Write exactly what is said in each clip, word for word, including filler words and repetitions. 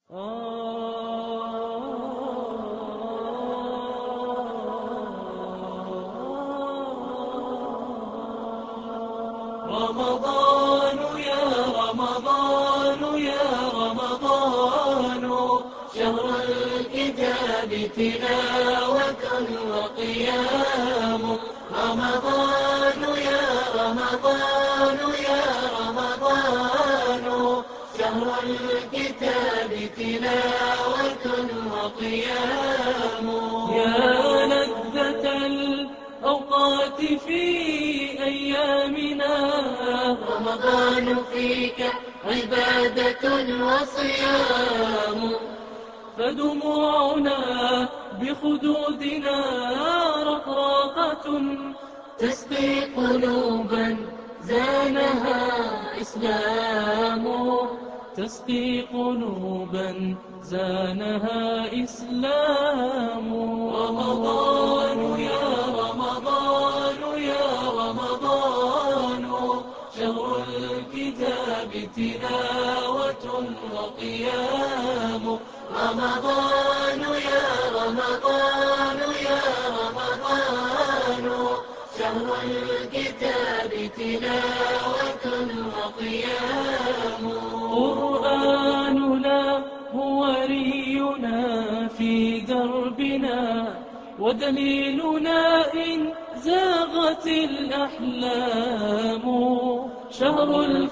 رمضان يا رمضان يا رمضان شهر الكتاب تلاوة وقيام. رمضان يا رمضان يا رمضان شهر الكتاب تلاوة وقيام. يا لذة الأوقات في أيامنا رمضان فيك عبادة وصيام. فدموعنا بخدودنا رقراقة تسقي قلوبا زانها إسلام. تسقي قلوبا زانها إسلام. رمضان يا رمضان يا رمضان شهر الكتاب تلاوة وقيام. رمضان يا رمضان يا رمضان شهر الكتاب تلاوة وقيام. قرآننا هو رينا في دربنا ودليلنا إن زاغت الأحلام. شهر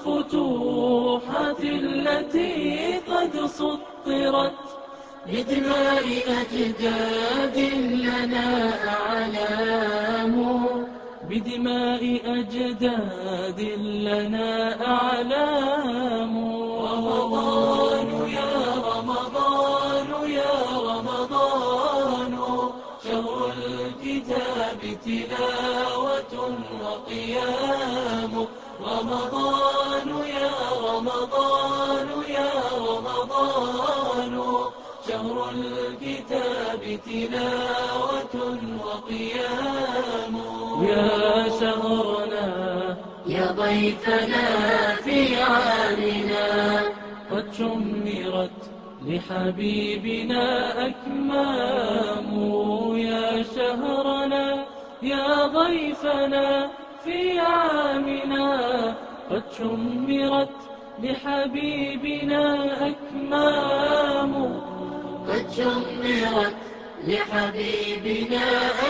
الفتوحات التي قد سطرت بدماء أجداد لنا أعلام. بدماء أجداد لنا أعلام. رمضان يا رمضان يا رمضان شهر الكتاب تلاوة وقيام. رمضان يا رمضان يا رمضان شهر الكتاب تلاوة وقيام. يا شهرنا يا ضيفنا في عامنا قد شمرت لحبيبنا أكمام. يا شهرنا يا ضيفنا في عامنا قد شمرت لحبيبنا أكمام. قد شمرت لحبيبنا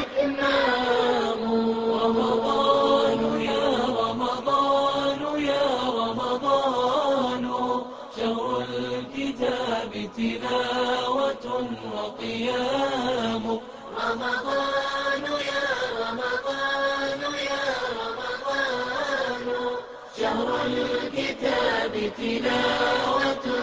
أكمام. رمضان يا رمضان يا رمضان شهر الكتاب تلاوة وقيام. رمضان يا رمضان يا رمضان شهر الكتاب تلاوة